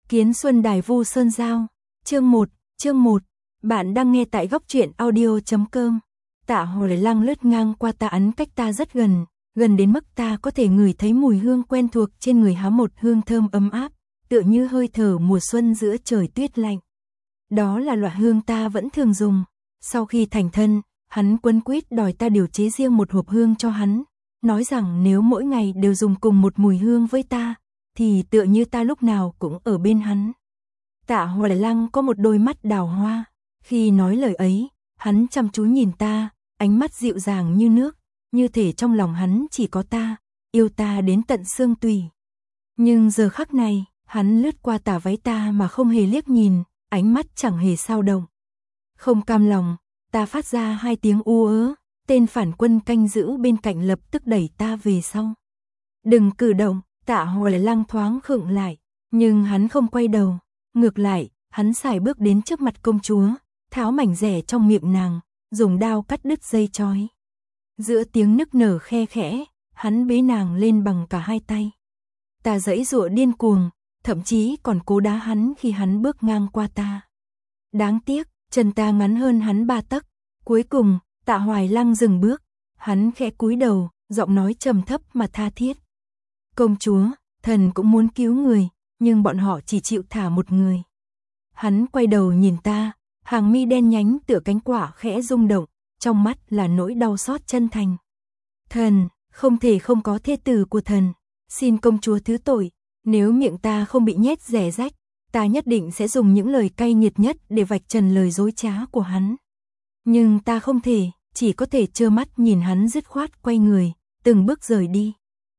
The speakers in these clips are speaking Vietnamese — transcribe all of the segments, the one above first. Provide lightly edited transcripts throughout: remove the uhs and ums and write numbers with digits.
Kiến Xuân Đài Vu Sơn Giao. Chương 1. Bạn đang nghe tại góc truyện audio.com. Tạ Hoài Lăng lướt ngang qua ta, ấn cách ta rất gần, gần đến mức ta có thể ngửi thấy mùi hương quen thuộc trên người hắn, một hương thơm ấm áp, tựa như hơi thở mùa xuân giữa trời tuyết lạnh. Đó là loại hương ta vẫn thường dùng. Sau khi thành thân, hắn quấn quýt đòi ta điều chế riêng một hộp hương cho hắn, nói rằng nếu mỗi ngày đều dùng cùng một mùi hương với ta, thì tựa như ta lúc nào cũng ở bên hắn. Tạ Hoài Lăng có một đôi mắt đào hoa, khi nói lời ấy, hắn chăm chú nhìn ta, ánh mắt dịu dàng như nước, như thể trong lòng hắn chỉ có ta, yêu ta đến tận xương tủy. Nhưng giờ khắc này, hắn lướt qua tà váy ta mà không hề liếc nhìn, ánh mắt chẳng hề dao động. Không cam lòng, ta phát ra hai tiếng u ớ, tên phản quân canh giữ bên cạnh lập tức đẩy ta về sau. Đừng cử động. Tạ Hoài Lăng thoáng khựng lại, nhưng hắn không quay đầu, ngược lại, hắn sải bước đến trước mặt công chúa, tháo mảnh rẻ trong miệng nàng, dùng đao cắt đứt dây trói. Giữa tiếng nức nở khe khẽ, hắn bế nàng lên bằng cả hai tay. Ta giãy giụa điên cuồng, thậm chí còn cố đá hắn khi hắn bước ngang qua ta. Đáng tiếc, chân ta ngắn hơn hắn 3 tấc. Cuối cùng, Tạ Hoài Lăng dừng bước, hắn khẽ cúi đầu, giọng nói trầm thấp mà tha thiết. Công chúa, thần cũng muốn cứu người, nhưng bọn họ chỉ chịu thả một người. Hắn quay đầu nhìn ta, hàng mi đen nhánh tựa cánh quả khẽ rung động, trong mắt là nỗi đau xót chân thành. Thần, không thể không có thê tử của thần, xin công chúa thứ tội, nếu miệng ta không bị nhét rẻ rách, ta nhất định sẽ dùng những lời cay nghiệt nhất để vạch trần lời dối trá của hắn. Nhưng ta không thể, chỉ có thể trơ mắt nhìn hắn dứt khoát quay người, từng bước rời đi.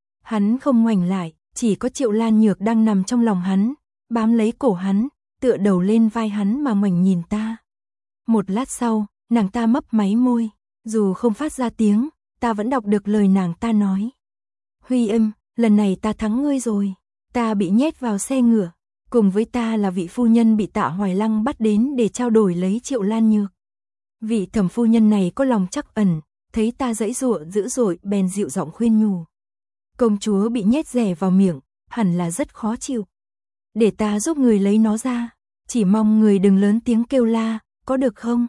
Hắn không ngoảnh lại, chỉ có Triệu Lan Nhược đang nằm trong lòng hắn, bám lấy cổ hắn, tựa đầu lên vai hắn mà ngoảnh nhìn ta. Một lát sau, nàng ta mấp máy môi, dù không phát ra tiếng, ta vẫn đọc được lời nàng ta nói. Huy Âm, lần này ta thắng ngươi rồi. Ta bị nhét vào xe ngựa, cùng với ta là vị phu nhân bị Tạ Hoài Lăng bắt đến để trao đổi lấy Triệu Lan Nhược. Vị thẩm phu nhân này có lòng trắc ẩn, thấy ta giãy giụa dữ dội bèn dịu giọng khuyên nhủ. Công chúa bị nhét rẻ vào miệng, hẳn là rất khó chịu. Để ta giúp người lấy nó ra, chỉ mong người đừng lớn tiếng kêu la, có được không?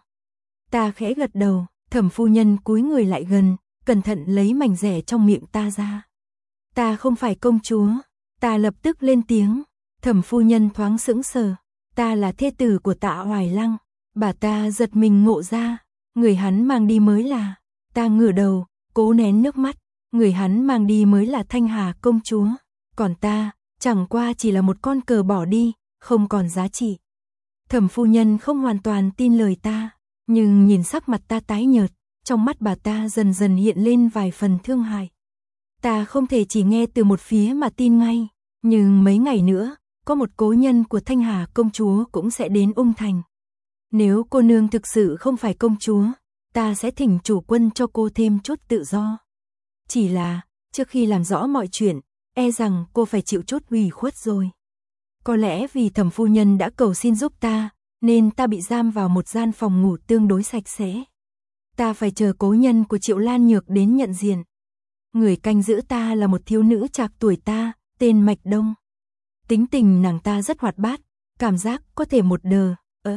Ta khẽ gật đầu, thẩm phu nhân cúi người lại gần, cẩn thận lấy mảnh rẻ trong miệng ta ra. Ta không phải công chúa, ta lập tức lên tiếng. Thẩm phu nhân thoáng sững sờ, ta là thê tử của Tạ Hoài Lăng. Bà ta giật mình ngộ ra, người hắn mang đi mới là. Ta ngửa đầu, cố nén nước mắt. Người hắn mang đi mới là Thanh Hà công chúa, còn ta, chẳng qua chỉ là một con cờ bỏ đi, không còn giá trị. Thẩm phu nhân không hoàn toàn tin lời ta, nhưng nhìn sắc mặt ta tái nhợt, trong mắt bà ta dần dần hiện lên vài phần thương hại. Ta không thể chỉ nghe từ một phía mà tin ngay, nhưng mấy ngày nữa, có một cố nhân của Thanh Hà công chúa cũng sẽ đến Ung Thành. Nếu cô nương thực sự không phải công chúa, ta sẽ thỉnh chủ quân cho cô thêm chút tự do. Chỉ là, trước khi làm rõ mọi chuyện, e rằng cô phải chịu chút ủy khuất rồi. Có lẽ vì thẩm phu nhân đã cầu xin giúp ta, nên ta bị giam vào một gian phòng ngủ tương đối sạch sẽ. Ta phải chờ cố nhân của Triệu Lan Nhược đến nhận diện. Người canh giữ ta là một thiếu nữ trạc tuổi ta, tên Mạch Đông. Tính tình nàng ta rất hoạt bát, cảm giác có thể một đờ,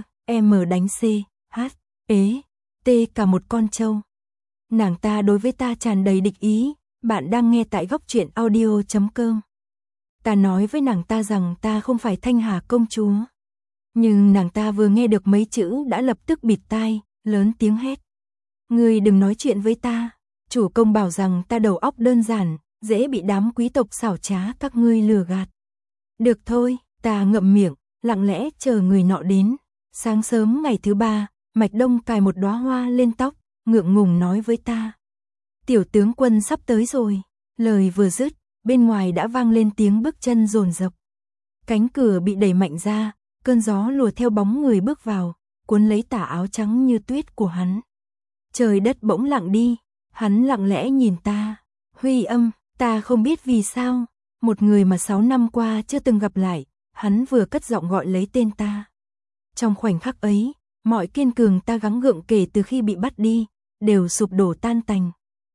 M đánh C, H, ế, T cả một con trâu. Nàng ta đối với ta tràn đầy địch ý. Bạn đang nghe tại góc truyện audio.com. Ta nói với nàng ta rằng ta không phải Thanh Hà công chúa. Nhưng nàng ta vừa nghe được mấy chữ đã lập tức bịt tai, lớn tiếng hét. Ngươi đừng nói chuyện với ta. Chủ công bảo rằng ta đầu óc đơn giản, dễ bị đám quý tộc xảo trá các ngươi lừa gạt. Được thôi, ta ngậm miệng, lặng lẽ chờ người nọ đến. Sáng sớm ngày thứ 3, Mạch Đông cài một đóa hoa lên tóc, ngượng ngùng nói với ta. Tiểu tướng quân sắp tới rồi. Lời vừa dứt, bên ngoài đã vang lên tiếng bước chân dồn dập. Cánh cửa bị đẩy mạnh ra, cơn gió lùa theo bóng người bước vào, cuốn lấy tà áo trắng như tuyết của hắn. Trời đất bỗng lặng đi, hắn lặng lẽ nhìn ta. Huy Âm, ta không biết vì sao, một người mà 6 năm qua chưa từng gặp lại, hắn vừa cất giọng gọi lấy tên ta. Trong khoảnh khắc ấy, mọi kiên cường ta gắng gượng kể từ khi bị bắt đi, đều sụp đổ tan tành.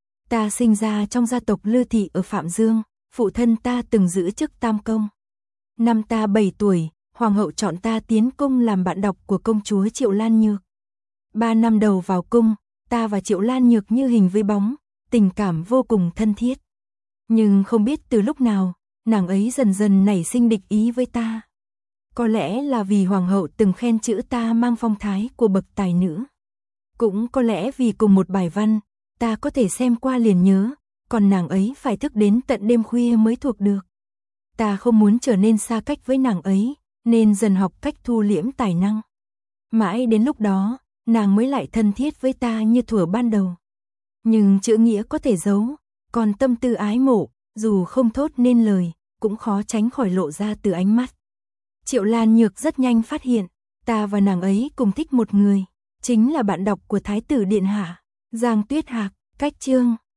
Ta sinh ra trong gia tộc Lư Thị ở Phạm Dương, phụ thân ta từng giữ chức tam công. Năm ta 7 tuổi, Hoàng hậu chọn ta tiến cung làm bạn đọc của công chúa Triệu Lan Nhược. 3 năm đầu vào cung, ta và Triệu Lan Nhược như hình với bóng, tình cảm vô cùng thân thiết. Nhưng không biết từ lúc nào, nàng ấy dần dần nảy sinh địch ý với ta. Có lẽ là vì hoàng hậu từng khen chữ ta mang phong thái của bậc tài nữ. Cũng có lẽ vì cùng một bài văn, ta có thể xem qua liền nhớ, còn nàng ấy phải thức đến tận đêm khuya mới thuộc được. Ta không muốn trở nên xa cách với nàng ấy, nên dần học cách thu liễm tài năng. Mãi đến lúc đó, nàng mới lại thân thiết với ta như thuở ban đầu. Nhưng chữ nghĩa có thể giấu, còn tâm tư ái mộ, dù không thốt nên lời, cũng khó tránh khỏi lộ ra từ ánh mắt. Triệu Lan Nhược rất nhanh phát hiện, ta và nàng ấy cùng thích một người, chính là bạn đọc của Thái tử Điện Hạ, Giang Tuyết Hạc. Cách chương